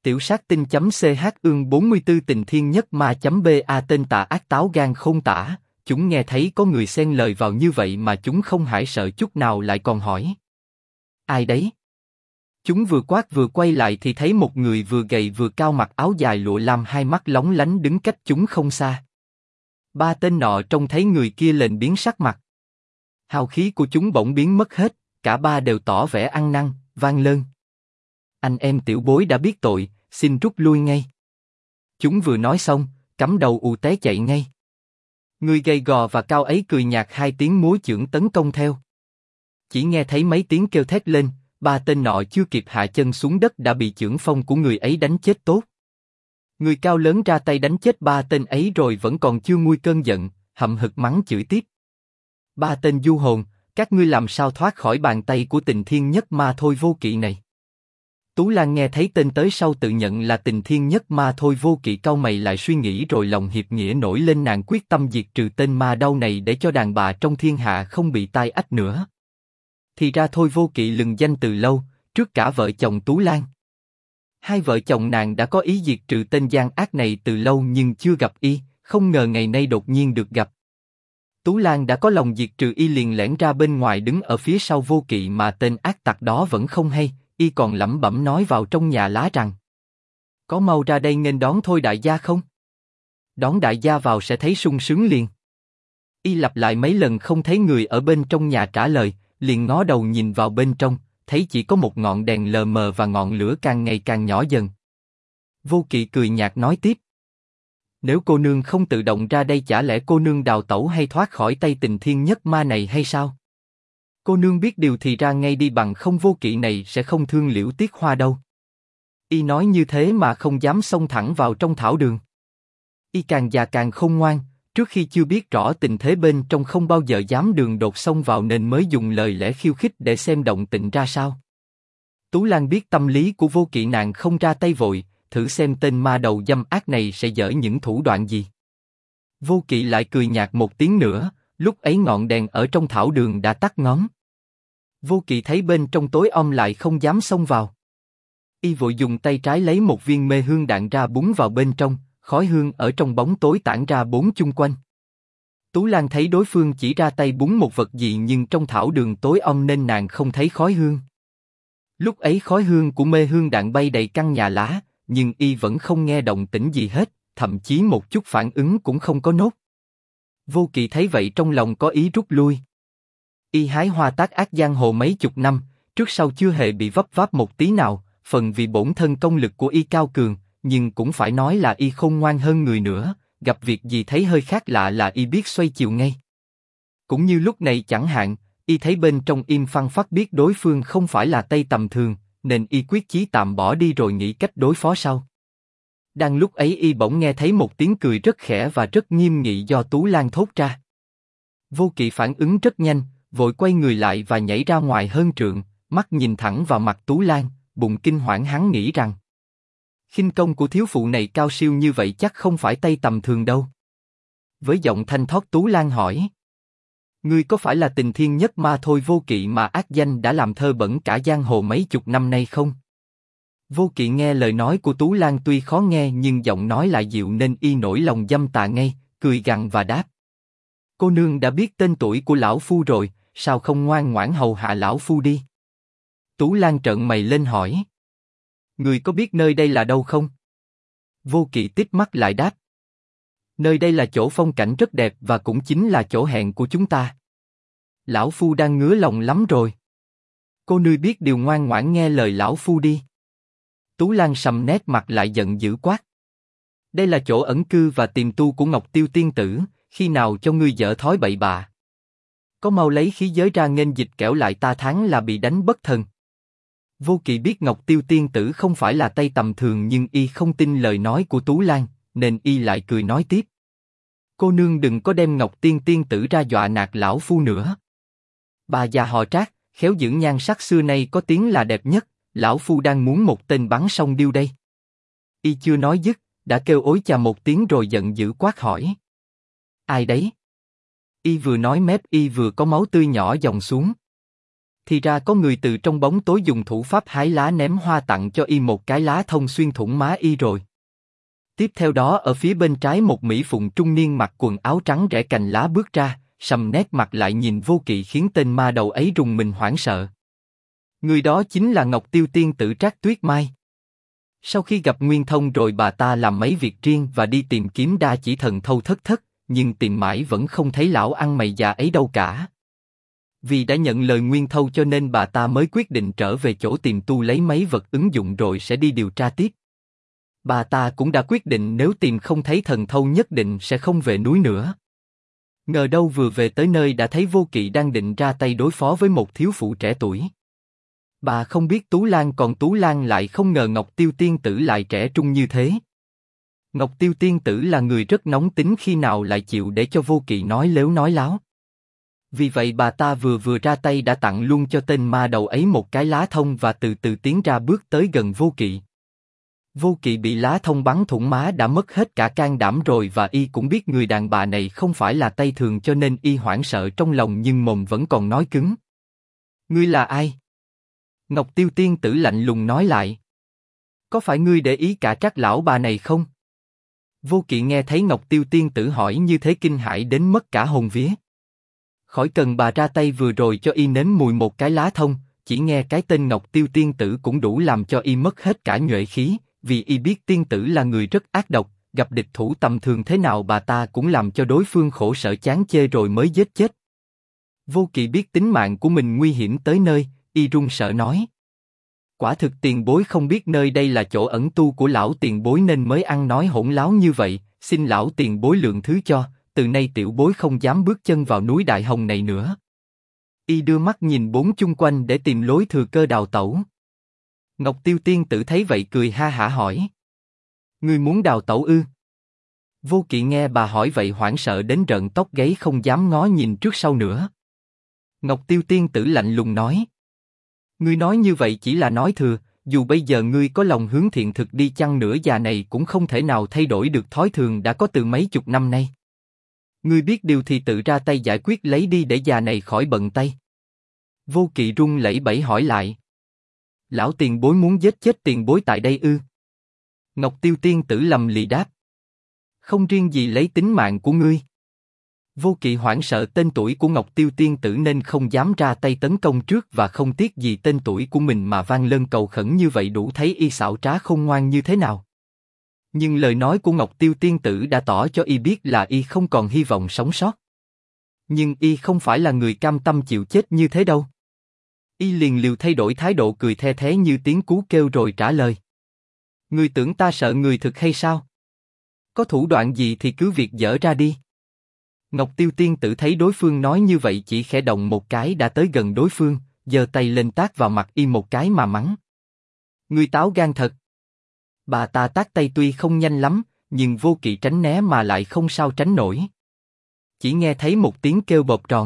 Tiểu sát tinh.ch ương 44 tình thiên nhất ma.ba tên tà ác táo gan không tả, chúng nghe thấy có người xen lời vào như vậy mà chúng không hãi sợ chút nào lại còn hỏi. Ai đấy? Chúng vừa quát vừa quay lại thì thấy một người vừa gầy vừa cao mặc áo dài lụa lam hai mắt lóng lánh đứng cách chúng không xa. Ba tên nọ trông thấy người kia liền biến sắc mặt. Hào khí của chúng bỗng biến mất hết, cả ba đều tỏ vẻ ăn năn, van lơn. Anh em tiểu bối đã biết tội, xin rút lui ngay. Chúng vừa nói xong, cắm đầu ù té chạy ngay. Người gầy gò và cao ấy cười nhạt hai tiếng múa chưởng tấn công theo. Chỉ nghe thấy mấy tiếng kêu thét lên, ba tên nọ chưa kịp hạ chân xuống đất đã bị chưởng phong của người ấy đánh chết tốt. Người cao lớn ra tay đánh chết ba tên ấy rồi vẫn còn chưa nguôi cơn giận, hậm hực mắng chửi tiếp. Ba tên du hồn, các ngươi làm sao thoát khỏi bàn tay của Tình Thiên Nhất Ma Thôi Vô Kỵ này? Tú Lan nghe thấy tên tới sau tự nhận là Tình Thiên Nhất Ma Thôi Vô Kỵ, cau mày lại suy nghĩ rồi lòng hiệp nghĩa nổi lên, nàng quyết tâm diệt trừ tên ma đau này để cho đàn bà trong thiên hạ không bị tai ách nữa. Thì ra Thôi Vô Kỵ lừng danh từ lâu, trước cả vợ chồng Tú Lan. Hai vợ chồng nàng đã có ý diệt trừ tên gian ác này từ lâu nhưng chưa gặp y, không ngờ ngày nay đột nhiên được gặp. Tú Lan đã có lòng diệt trừ y liền lẻn ra bên ngoài đứng ở phía sau Vô Kỵ mà tên ác tặc đó vẫn không hay, y còn lẩm bẩm nói vào trong nhà lá rằng: có mau ra đây nghênh đón Thôi đại gia không? Đón đại gia vào sẽ thấy sung sướng liền. Y lặp lại mấy lần không thấy người ở bên trong nhà trả lời, liền ngó đầu nhìn vào bên trong, thấy chỉ có một ngọn đèn lờ mờ và ngọn lửa càng ngày càng nhỏ dần. Vô Kỵ cười nhạt nói tiếp: nếu cô nương không tự động ra đây chả lẽ cô nương đào tẩu hay thoát khỏi tay Tình Thiên Nhất Ma này hay sao? Cô nương biết điều thì ra ngay đi, bằng không Vô Kỵ này sẽ không thương Liễu Tiết Hoa đâu. Y nói như thế mà không dám xông thẳng vào trong thảo đường. Y càng già càng khôn ngoan, trước khi chưa biết rõ tình thế bên trong không bao giờ dám đường đột xông vào nên mới dùng lời lẽ khiêu khích để xem động tĩnh ra sao. Tú Lan biết tâm lý của Vô Kỵ, nàng không ra tay vội, thử xem tên ma đầu dâm ác này sẽ dở những thủ đoạn gì. Vô Kỵ lại cười nhạt một tiếng nữa, lúc ấy ngọn đèn ở trong thảo đường đã tắt ngóm. Vô Kỵ thấy bên trong tối om lại không dám xông vào. Y vội dùng tay trái lấy một viên mê hương đạn ra búng vào bên trong, khói hương ở trong bóng tối tản ra bốn chung quanh. Tú Lan thấy đối phương chỉ ra tay búng một vật gì nhưng trong thảo đường tối om nên nàng không thấy khói hương. Lúc ấy khói hương của mê hương đạn bay đầy căn nhà lá, nhưng y vẫn không nghe động tĩnh gì hết, thậm chí một chút phản ứng cũng không có nốt. Vô Kỵ thấy vậy trong lòng có ý rút lui. Y hái hoa tác ác giang hồ mấy chục năm, trước sau chưa hề bị vấp váp một tí nào, phần vì bổn thân công lực của y cao cường, nhưng cũng phải nói là y khôn ngoan hơn người nữa, gặp việc gì thấy hơi khác lạ là y biết xoay chiều ngay. Cũng như lúc này chẳng hạn, y thấy bên trong im phăng phắc biết đối phương không phải là Tây tầm thường, nên y quyết chí tạm bỏ đi rồi nghĩ cách đối phó sau. Đang lúc ấy y bỗng nghe thấy một tiếng cười rất khẽ và rất nghiêm nghị do Tú Lan thốt ra. Vô Kỵ phản ứng rất nhanh, vội quay người lại và nhảy ra ngoài hơn trượng, mắt nhìn thẳng vào mặt Tú Lan, bụng kinh hoảng, hắn nghĩ rằng khinh công của thiếu phụ này cao siêu như vậy chắc không phải Tây tầm thường đâu. Với giọng thanh thoát Tú Lan hỏi: ngươi có phải là Tình Thiên Nhất Ma Thôi Vô Kỵ mà ác danh đã làm thơ bẩn cả giang hồ mấy chục năm nay không? Vô Kỵ nghe lời nói của Tú Lan tuy khó nghe nhưng giọng nói lại dịu nên y nổi lòng dâm tà ngay, cười gằn và đáp: cô nương đã biết tên tuổi của lão phu rồi, sao không ngoan ngoãn hầu hạ lão phu đi? Tú Lan trợn mày lên hỏi: người có biết nơi đây là đâu không? Vô Kỵ tiếp mắt lại đáp: nơi đây là chỗ phong cảnh rất đẹp và cũng chính là chỗ hẹn của chúng ta. Lão phu đang ngứa lòng lắm rồi. Cô nương biết điều ngoan ngoãn nghe lời lão phu đi. Tú Lan sầm nét mặt lại giận dữ quát: đây là chỗ ẩn cư và tiềm tu của Ngọc Tiêu tiên tử, khi nào cho ngươi dở thói bậy bạ? Có mau lấy khí giới ra nghênh dịch, kẻo lại ta thắng là bị đánh bất thần. Vô Kỵ biết Ngọc Tiêu tiên tử không phải là Tây tầm thường nhưng y không tin lời nói của Tú Lan, nên y lại cười nói tiếp: cô nương đừng có đem Ngọc Tiên tiên tử ra dọa nạt lão phu nữa. Bà già họ Trác, khéo dưỡng nhan sắc xưa nay có tiếng là đẹp nhất, lão phu đang muốn một tên bắn song điêu đây. Y chưa nói dứt, đã kêu ối chà một tiếng rồi giận dữ quát hỏi: ai đấy? Y vừa nói mép y vừa có máu tươi nhỏ dòng xuống. Thì ra có người từ trong bóng tối dùng thủ pháp hái lá ném hoa tặng cho y một cái lá thông xuyên thủng má y rồi. Tiếp theo đó ở phía bên trái một mỹ phụ trung niên mặc quần áo trắng rẽ cành lá bước ra, sầm nét mặt lại nhìn Vô Kỵ khiến tên ma đầu ấy rùng mình hoảng sợ. Người đó chính là Ngọc Tiêu tiên tử Trác Tuyết Mai. Sau khi gặp Nguyên Thông rồi bà ta làm mấy việc riêng và đi tìm kiếm Đa Chỉ Thần Thâu Thất Thất, nhưng tìm mãi vẫn không thấy lão ăn mày già ấy đâu cả. Vì đã nhận lời Nguyên Thâu cho nên bà ta mới quyết định trở về chỗ tìm tu lấy mấy vật ứng dụng rồi sẽ đi điều tra tiếp. Bà ta cũng đã quyết định nếu tìm không thấy thần thâu nhất định sẽ không về núi nữa. Ngờ đâu vừa về tới nơi đã thấy Vô Kỵ đang định ra tay đối phó với một thiếu phụ trẻ tuổi. Bà không biết Tú Lan, còn Tú Lan lại không ngờ Ngọc Tiêu tiên tử lại trẻ trung như thế. Ngọc Tiêu tiên tử là người rất nóng tính, khi nào lại chịu để cho Vô Kỵ nói lếu nói láo. Vì vậy bà ta vừa ra tay đã tặng luôn cho tên ma đầu ấy một cái lá thông và từ từ tiến ra bước tới gần Vô Kỵ. Vô Kỵ bị lá thông bắn thủng má đã mất hết cả can đảm rồi, và y cũng biết người đàn bà này không phải là tay thường cho nên y hoảng sợ trong lòng nhưng mồm vẫn còn nói cứng. Ngươi là ai? Ngọc Tiêu tiên tử lạnh lùng nói lại. Có phải ngươi để ý cả Trác lão bà này không? Vô Kỵ nghe thấy Ngọc Tiêu tiên tử hỏi như thế kinh hãi đến mất cả hồn vía. Khỏi cần bà ra tay vừa rồi cho y nếm mùi một cái lá thông, chỉ nghe cái tên Ngọc Tiêu tiên tử cũng đủ làm cho y mất hết cả nhuệ khí, vì y biết tiên tử là người rất ác độc, gặp địch thủ tầm thường thế nào bà ta cũng làm cho đối phương khổ sở chán chê rồi mới giết chết. Vô Kỵ biết tính mạng của mình nguy hiểm tới nơi, y run sợ nói. Quả thực tiền bối không biết nơi đây là chỗ ẩn tu của lão tiền bối nên mới ăn nói hỗn láo như vậy, xin lão tiền bối lượng thứ cho, từ nay tiểu bối không dám bước chân vào núi Đại Hồng này nữa. Y đưa mắt nhìn bốn chung quanh để tìm lối thừa cơ đào tẩu. Ngọc Tiêu tiên tử thấy vậy cười ha hả hỏi. Ngươi muốn đào tẩu ư? Vô Kỵ nghe bà hỏi vậy hoảng sợ đến rợn tóc gáy không dám ngó nhìn trước sau nữa. Ngọc Tiêu tiên tử lạnh lùng nói. Ngươi nói như vậy chỉ là nói thừa, dù bây giờ ngươi có lòng hướng thiện thực đi chăng nữa già này cũng không thể nào thay đổi được thói thường đã có từ mấy chục năm nay. Ngươi biết điều thì tự ra tay giải quyết lấy đi để già này khỏi bận tay. Vô Kỵ run lẩy bẩy hỏi lại. Lão tiền bối muốn giết chết tiền bối tại đây ư? Ngọc Tiêu tiên tử lầm lì đáp. Không riêng gì lấy tính mạng của ngươi. Vô Kỵ hoảng sợ tên tuổi của Ngọc Tiêu tiên tử nên không dám ra tay tấn công trước và không tiếc gì tên tuổi của mình mà van lơn cầu khẩn như vậy đủ thấy y xảo trá khôn ngoan như thế nào. Nhưng lời nói của Ngọc Tiêu tiên tử đã tỏ cho y biết là y không còn hy vọng sống sót. Nhưng y không phải là người cam tâm chịu chết như thế đâu. Y liền liều thay đổi thái độ cười the thé như tiếng cú kêu rồi trả lời. Ngươi tưởng ta sợ người thực hay sao? Có thủ đoạn gì thì cứ việc dở ra đi. Ngọc Tiêu tiên tử thấy đối phương nói như vậy chỉ khẽ động một cái đã tới gần đối phương, giơ tay lên tát vào mặt y một cái mà mắng. Ngươi táo gan thật. Bà ta tát tay tuy không nhanh lắm, nhưng Vô Kỵ tránh né mà lại không sao tránh nổi. Chỉ nghe thấy một tiếng kêu bộp tròn.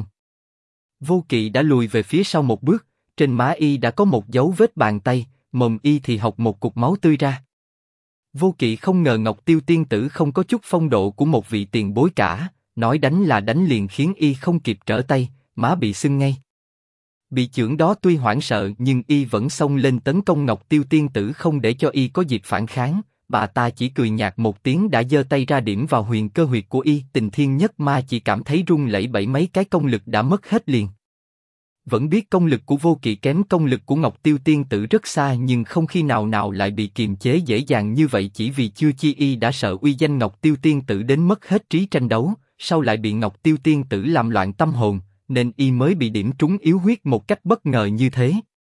Vô Kỵ đã lùi về phía sau một bước, trên má y đã có một dấu vết bàn tay, mồm y thì hộc một cục máu tươi ra. Vô Kỵ không ngờ Ngọc Tiêu tiên tử không có chút phong độ của một vị tiền bối cả, nói đánh là đánh liền khiến y không kịp trở tay, má bị sưng ngay. Bị chưởng đó tuy hoảng sợ nhưng y vẫn xông lên tấn công Ngọc Tiêu tiên tử không để cho y có dịp phản kháng, bà ta chỉ cười nhạt một tiếng đã giơ tay ra điểm vào huyền cơ huyệt của y. Tình Thiên Nhất Ma chỉ cảm thấy run lẩy bẩy, mấy cái công lực đã mất hết liền. Vẫn biết công lực của Vô Kỵ kém công lực của Ngọc Tiêu tiên tử rất xa nhưng không khi nào lại bị kiềm chế dễ dàng như vậy, chỉ vì chưa chi y đã sợ uy danh Ngọc Tiêu tiên tử đến mất hết trí tranh đấu, sau lại bị Ngọc Tiêu tiên tử làm loạn tâm hồn, nên y mới bị điểm trúng yếu huyết một cách bất ngờ như thế.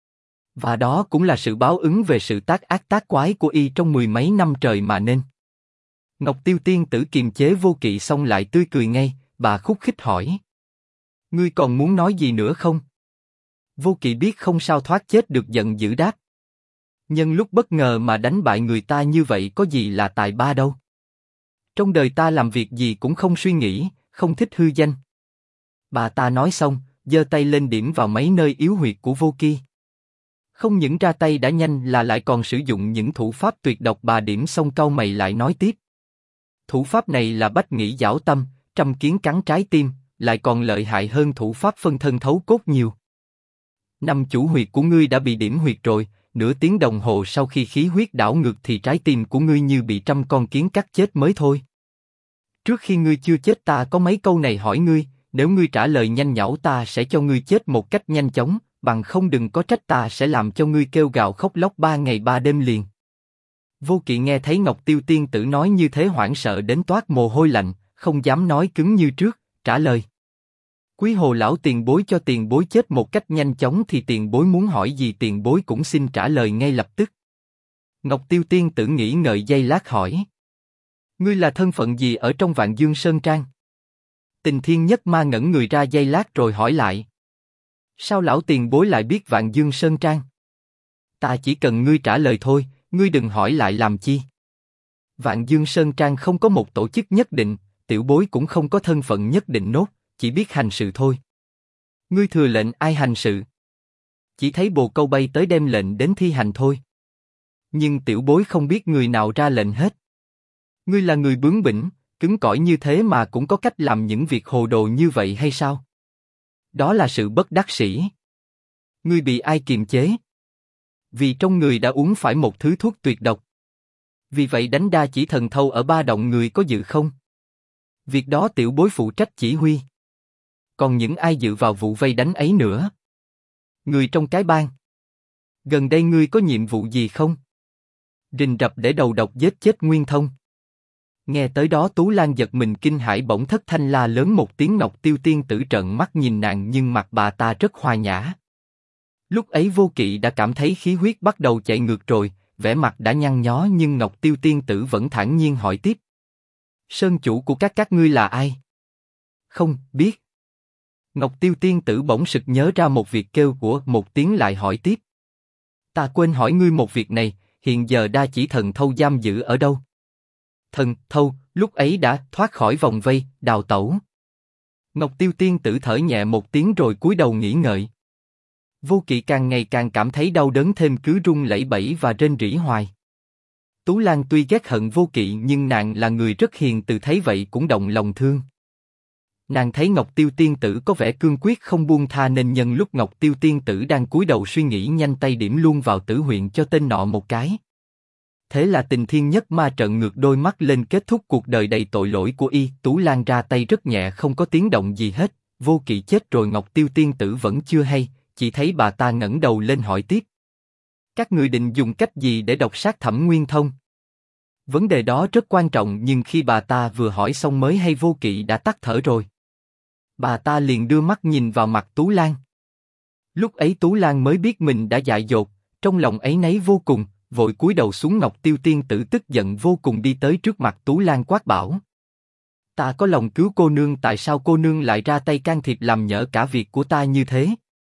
Và đó cũng là sự báo ứng về sự tác ác tác quái của y trong mười mấy năm trời mà nên. Ngọc Tiêu tiên tử kiềm chế Vô Kỵ xong lại tươi cười ngay, bà khúc khích hỏi. Ngươi còn muốn nói gì nữa không? Vô Kỵ biết không sao thoát chết được giận dữ đáp. Nhân lúc bất ngờ mà đánh bại người ta như vậy có gì là tài ba đâu. Trong đời ta làm việc gì cũng không suy nghĩ, không thích hư danh. Bà ta nói xong, giơ tay lên điểm vào mấy nơi yếu huyệt của Vô Kỵ. Không những ra tay đã nhanh là lại còn sử dụng những thủ pháp tuyệt độc. Bà điểm xong cau mày lại nói tiếp. Thủ pháp này là bách nghĩ giảo tâm, trăm kiến cắn trái tim, lại còn lợi hại hơn thủ pháp phân thân thấu cốt nhiều. Năm chủ huyệt của ngươi đã bị điểm huyệt rồi, nửa tiếng đồng hồ sau khi khí huyết đảo ngược thì trái tim của ngươi như bị trăm con kiến cắt chết mới thôi. Trước khi ngươi chưa chết ta có mấy câu này hỏi ngươi, nếu ngươi trả lời nhanh nhảu ta sẽ cho ngươi chết một cách nhanh chóng, bằng không đừng có trách ta sẽ làm cho ngươi kêu gào khóc lóc 3 ngày 3 đêm liền. Vô Kỵ nghe thấy Ngọc Tiêu tiên tử nói như thế hoảng sợ đến toát mồ hôi lạnh, không dám nói cứng như trước, trả lời. Quý Hồ lão tiền bối cho tiền bối chết một cách nhanh chóng thì tiền bối muốn hỏi gì tiền bối cũng xin trả lời ngay lập tức. Ngọc Tiêu tiên tử nghĩ ngợi giây lát hỏi. Ngươi là thân phận gì ở trong Vạn Dương Sơn Trang? Tình Thiên Nhất Ma ngẩn người ra giây lát rồi hỏi lại. Sao lão tiền bối lại biết Vạn Dương Sơn Trang? Ta chỉ cần ngươi trả lời thôi, ngươi đừng hỏi lại làm chi. Vạn Dương Sơn Trang không có một tổ chức nhất định, tiểu bối cũng không có thân phận nhất định nốt, chỉ biết hành sự thôi. Ngươi thừa lệnh ai hành sự? Chỉ thấy bồ câu bay tới đem lệnh đến thi hành thôi. Nhưng tiểu bối không biết người nào ra lệnh hết. Ngươi là người bướng bỉnh, cứng cỏi như thế mà cũng có cách làm những việc hồ đồ như vậy hay sao? Đó là sự bất đắc sĩ. Ngươi bị ai kiềm chế? Vì trong người đã uống phải một thứ thuốc tuyệt độc. Vì vậy đánh đa chỉ thần thâu ở ba động người có dự không? Việc đó tiểu bối phụ trách chỉ huy. Còn những ai dự vào vụ vây đánh ấy nữa? Người trong cái bang. Gần đây ngươi có nhiệm vụ gì không? Rình rập để đầu độc giết chết Nguyên Thông. Nghe tới đó Tú Lan giật mình kinh hãi bỗng thất thanh la lớn một tiếng. Ngọc Tiêu tiên tử trợn mắt nhìn nàng nhưng mặt bà ta rất hòa nhã. Lúc ấy Vô Kỵ đã cảm thấy khí huyết bắt đầu chạy ngược rồi, vẻ mặt đã nhăn nhó nhưng Ngọc Tiêu tiên tử vẫn thản nhiên hỏi tiếp. Sơn chủ của các ngươi là ai? Không biết. Ngọc Tiêu tiên tử bỗng sực nhớ ra một việc kêu của một tiếng lại hỏi tiếp. Ta quên hỏi ngươi một việc này, hiện giờ đa chỉ thần thâu giam giữ ở đâu? Thần thâu lúc ấy đã thoát khỏi vòng vây, đào tẩu. Ngọc Tiêu tiên tử thở nhẹ một tiếng rồi cúi đầu nghĩ ngợi. Vô Kỵ càng ngày càng cảm thấy đau đớn thêm cứ run lẩy bẩy và rên rỉ hoài. Tú Lan tuy ghét hận Vô Kỵ nhưng nàng là người rất hiền từ thấy vậy cũng động lòng thương. Nàng thấy Ngọc Tiêu tiên tử có vẻ cương quyết không buông tha nên nhân lúc Ngọc Tiêu tiên tử đang cúi đầu suy nghĩ nhanh tay điểm luôn vào tử huyện cho tên nọ một cái. Thế là Tình Thiên Nhất Ma trợn ngược đôi mắt lên kết thúc cuộc đời đầy tội lỗi của y. Tú Lan ra tay rất nhẹ không có tiếng động gì hết. Vô Kỵ chết rồi Ngọc Tiêu tiên tử vẫn chưa hay, chỉ thấy bà ta ngẩng đầu lên hỏi tiếp. Các ngươi định dùng cách gì để độc sát Thẩm Nguyên Thông? Vấn đề đó rất quan trọng nhưng khi bà ta vừa hỏi xong mới hay Vô Kỵ đã tắt thở rồi. Bà ta liền đưa mắt nhìn vào mặt Tú Lan. Lúc ấy Tú Lan mới biết mình đã dại dột, trong lòng áy náy vô cùng, vội cúi đầu xuống. Ngọc Tiêu tiên tử tức giận vô cùng đi tới trước mặt Tú Lan quát bảo. Ta có lòng cứu cô nương, tại sao cô nương lại ra tay can thiệp làm nhỡ cả việc của ta như thế?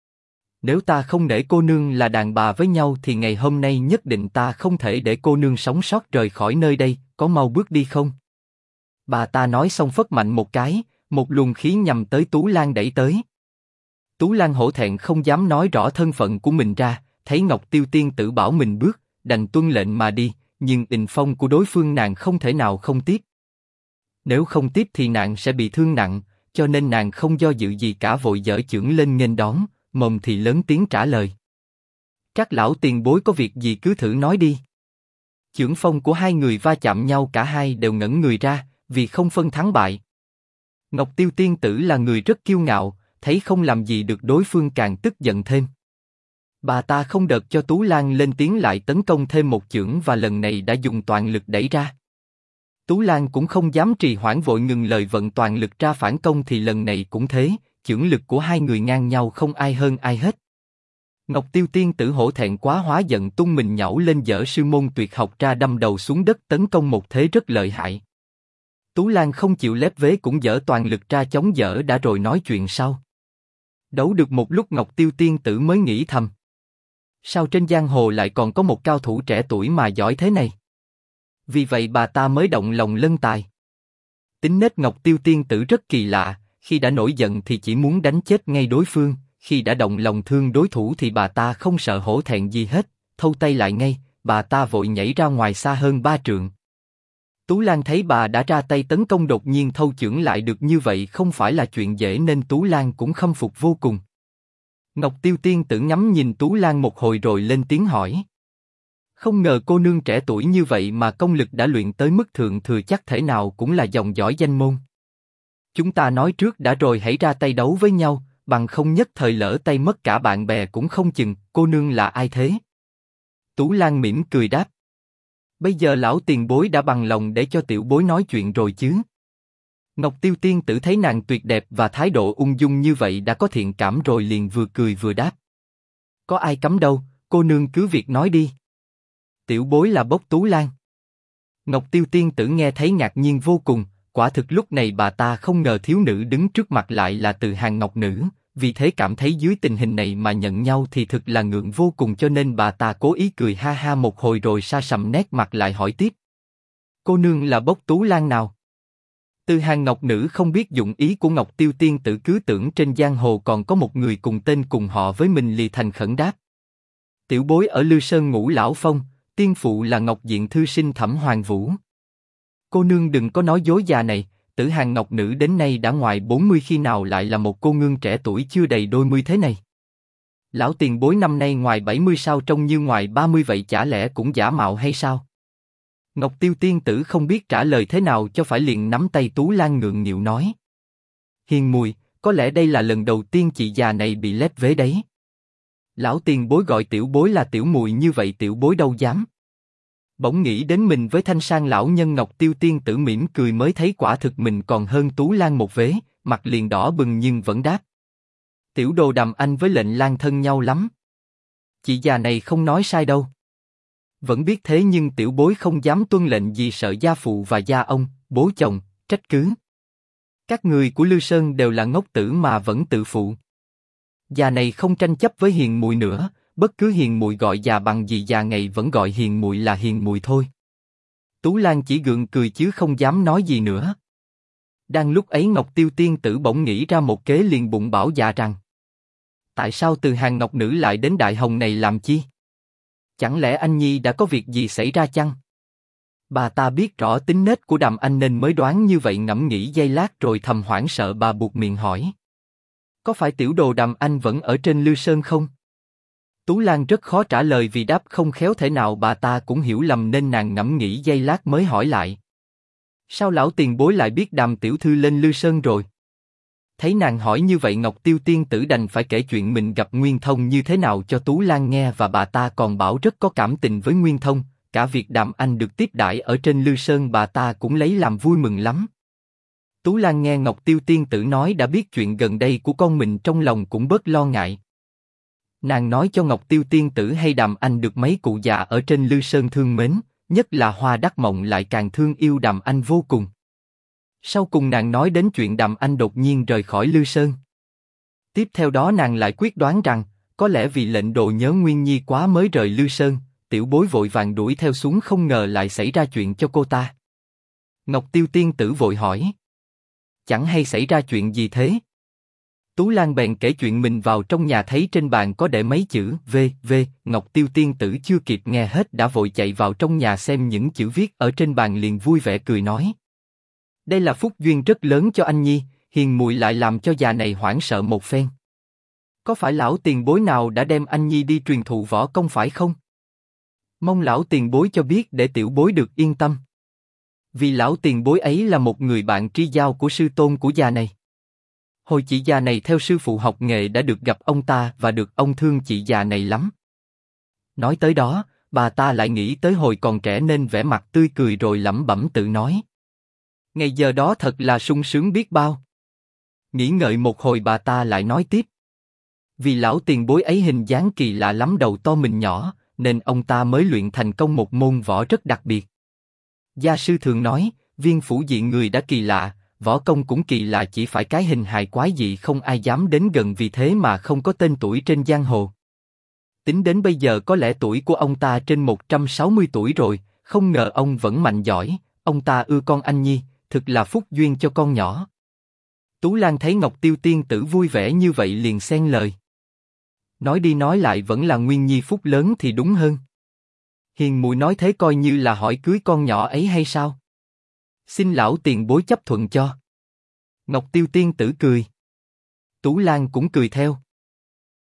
Nếu ta không để cô nương là đàn bà với nhau thì ngày hôm nay nhất định ta không thể để cô nương sống sót rời khỏi nơi đây, có mau bước đi không? Bà ta nói xong phất mạnh một cái, một luồng khí nhằm tới Tú Lan đẩy tới. Tú Lan hổ thẹn không dám nói rõ thân phận của mình ra, thấy Ngọc Tiêu tiên tử bảo mình bước, đành tuân lệnh mà đi, nhưng tình phong của đối phương nàng không thể nào không tiếp. Nếu không tiếp thì nàng sẽ bị thương nặng, cho nên nàng không do dự gì cả vội giở chưởng lên nghênh đón, mồm thì lớn tiếng trả lời. Các lão tiền bối có việc gì cứ thử nói đi. Chưởng phong của hai người va chạm nhau, cả hai đều ngẩn người ra, vì không phân thắng bại. Ngọc Tiêu tiên tử là người rất kiêu ngạo, thấy không làm gì được đối phương càng tức giận thêm. Bà ta không đợt cho Tú Lan lên tiếng lại tấn công thêm một chưởng và lần này đã dùng toàn lực đẩy ra. Tú Lan cũng không dám trì hoãn vội ngừng lời vận toàn lực ra phản công thì lần này cũng thế, chưởng lực của hai người ngang nhau không ai hơn ai hết. Ngọc Tiêu tiên tử hổ thẹn quá hóa giận tung mình nhảy lên giở sư môn tuyệt học ra đâm đầu xuống đất tấn công một thế rất lợi hại. Tú Lan không chịu lép vế cũng giở toàn lực ra chống giở đã rồi nói chuyện sau. Đấu được một lúc Ngọc Tiêu tiên tử mới nghĩ thầm. Sao trên giang hồ lại còn có một cao thủ trẻ tuổi mà giỏi thế này? Vì vậy bà ta mới động lòng lân tài. Tính nết Ngọc Tiêu tiên tử rất kỳ lạ, khi đã nổi giận thì chỉ muốn đánh chết ngay đối phương, khi đã động lòng thương đối thủ thì bà ta không sợ hổ thẹn gì hết, thâu tay lại ngay, bà ta vội nhảy ra ngoài xa hơn 3 trượng. Tú Lan thấy bà đã ra tay tấn công đột nhiên thâu chưởng lại được như vậy không phải là chuyện dễ nên Tú Lan cũng khâm phục vô cùng. Ngọc Tiêu Tiên Tử ngắm nhìn Tú Lan một hồi rồi lên tiếng hỏi. Không ngờ cô nương trẻ tuổi như vậy mà công lực đã luyện tới mức thượng thừa, chắc thể nào cũng là dòng dõi danh môn. Chúng ta nói trước đã rồi, hãy ra tay đấu với nhau, bằng không nhất thời lỡ tay mất cả bạn bè cũng không chừng. Cô nương là ai thế? Tú Lan mỉm cười đáp. Bây giờ lão tiền bối đã bằng lòng để cho tiểu bối nói chuyện rồi chứ? Ngọc Tiêu Tiên Tử thấy nàng tuyệt đẹp và thái độ ung dung như vậy đã có thiện cảm rồi, liền vừa cười vừa đáp. Có ai cấm đâu, cô nương cứ việc nói đi. Tiểu bối là Bốc Tú Lan. Ngọc Tiêu Tiên Tử nghe thấy ngạc nhiên vô cùng, quả thực lúc này bà ta không ngờ thiếu nữ đứng trước mặt lại là Từ Hàng Ngọc Nữ, vì thế cảm thấy dưới tình hình này mà nhận nhau thì thực là ngượng vô cùng, cho nên bà ta cố ý cười ha ha một hồi rồi sa sầm nét mặt lại hỏi tiếp. Cô nương là Bốc Tú Lan nào? Từ Hàng Ngọc Nữ không biết dụng ý của Ngọc Tiêu Tiên Tử, cứ tưởng trên giang hồ còn có một người cùng tên cùng họ với mình, lì thành khẩn đáp. Tiểu bối ở Lư Sơn Ngũ Lão Phong, tiên phụ là Ngọc Diện thư sinh Thẩm Hoàng Vũ. Cô nương đừng có nói dối già này, Tử Hàng Ngọc Nữ đến nay đã ngoài 40, khi nào lại là một cô nương trẻ tuổi chưa đầy đôi mươi thế này? Lão tiền bối năm nay ngoài 70 sao trông như ngoài 30 vậy, chả lẽ cũng giả mạo hay sao? Ngọc Tiêu Tiên Tử không biết trả lời thế nào cho phải, liền nắm tay Tú Lan ngượng nghịu nói. Hiền mùi, có lẽ đây là lần đầu tiên chị già này bị lép vế đấy. Lão tiền bối gọi tiểu bối là tiểu mùi như vậy, tiểu bối đâu dám. Bỗng nghĩ đến mình với thanh sang lão nhân, Ngọc Tiêu Tiên Tử mỉm cười mới thấy quả thực mình còn hơn Tú Lan một vế, mặt liền đỏ bừng nhưng vẫn đáp. Tiểu đồ Đàm Anh với Lệnh Lang thân nhau lắm. Chị già này không nói sai đâu. Vẫn biết thế nhưng tiểu bối không dám tuân lệnh vì sợ gia phụ và gia ông, bố chồng, trách cứ. Các người của Lư Sơn đều là ngốc tử mà vẫn tự phụ. Già này không tranh chấp với hiền mùi nữa, bất cứ hiền mùi gọi già bằng gì, già ngày vẫn gọi hiền mùi là hiền mùi thôi. Tú Lan chỉ gượng cười chứ không dám nói gì nữa. Đang lúc ấy Ngọc Tiêu Tiên Tử bỗng nghĩ ra một kế, liền bụng bảo dạ rằng. Tại sao Từ Hàng Ngọc Nữ lại đến Đại Hồng này làm chi? Chẳng lẽ anh nhi đã có việc gì xảy ra chăng? Bà ta biết rõ tính nết của Đàm Anh nên mới đoán như vậy, ngẫm nghĩ giây lát rồi thầm hoảng sợ, bà buộc miệng hỏi. Có phải tiểu đồ Đàm Anh vẫn ở trên Lư Sơn không? Tú Lan rất khó trả lời vì đáp không khéo thể nào bà ta cũng hiểu lầm, nên nàng ngẫm nghĩ giây lát mới hỏi lại. Sao lão tiền bối lại biết Đàm tiểu thư lên Lư Sơn rồi? Thấy nàng hỏi như vậy, Ngọc Tiêu Tiên Tử đành phải kể chuyện mình gặp Nguyên Thông như thế nào cho Tú Lan nghe, và bà ta còn bảo rất có cảm tình với Nguyên Thông, cả việc Đàm Anh được tiếp đãi ở trên Lư Sơn bà ta cũng lấy làm vui mừng lắm. Tú Lan nghe Ngọc Tiêu Tiên Tử nói đã biết chuyện gần đây của con mình, trong lòng cũng bớt lo ngại. Nàng nói cho Ngọc Tiêu Tiên Tử hay Đàm Anh được mấy cụ già ở trên Lư Sơn thương mến, nhất là Hoa Đắc Mộng lại càng thương yêu Đàm Anh vô cùng. Sau cùng nàng nói đến chuyện Đàm Anh đột nhiên rời khỏi Lư Sơn. Tiếp theo đó nàng lại quyết đoán rằng, có lẽ vì lệnh đồ nhớ Nguyên Nhi quá mới rời Lư Sơn, tiểu bối vội vàng đuổi theo xuống, không ngờ lại xảy ra chuyện cho cô ta. Ngọc Tiêu Tiên Tử vội hỏi. Chẳng hay xảy ra chuyện gì thế? Tú Lan bèn kể chuyện mình vào trong nhà thấy trên bàn có để mấy chữ V. Ngọc Tiêu Tiên Tử chưa kịp nghe hết đã vội chạy vào trong nhà xem những chữ viết ở trên bàn, liền vui vẻ cười nói. Đây là phúc duyên rất lớn cho anh nhi, hiền muội lại làm cho già này hoảng sợ một phen. Có phải lão tiền bối nào đã đem anh nhi đi truyền thụ võ công phải không? Mong lão tiền bối cho biết để tiểu bối được yên tâm. Vì lão tiền bối ấy là một người bạn tri giao của sư tôn của già này. Hồi chị già này theo sư phụ học nghệ đã được gặp ông ta và được ông thương chị già này lắm. Nói tới đó, bà ta lại nghĩ tới hồi còn trẻ nên vẻ mặt tươi cười rồi lẩm bẩm tự nói. Ngày giờ đó thật là sung sướng biết bao. Nghĩ ngợi một hồi bà ta lại nói tiếp. Vì lão tiền bối ấy hình dáng kỳ lạ lắm, đầu to mình nhỏ, nên ông ta mới luyện thành công một môn võ rất đặc biệt. Gia sư thường nói, viên phủ diện người đã kỳ lạ, võ công cũng kỳ lạ, chỉ phải cái hình hài quái dị không ai dám đến gần, vì thế mà không có tên tuổi trên giang hồ. Tính đến bây giờ có lẽ tuổi của ông ta trên 160 tuổi rồi, không ngờ ông vẫn mạnh giỏi, ông ta ưa con anh nhi, thực là phúc duyên cho con nhỏ. Tú Lan thấy Ngọc Tiêu Tiên Tử vui vẻ như vậy liền xen lời. Nói đi nói lại vẫn là Nguyên Nhi phúc lớn thì đúng hơn. Hiền muội nói thế coi như là hỏi cưới con nhỏ ấy hay sao? Xin lão tiền bối chấp thuận cho. Ngọc Tiêu Tiên Tử cười. Tú Lan cũng cười theo.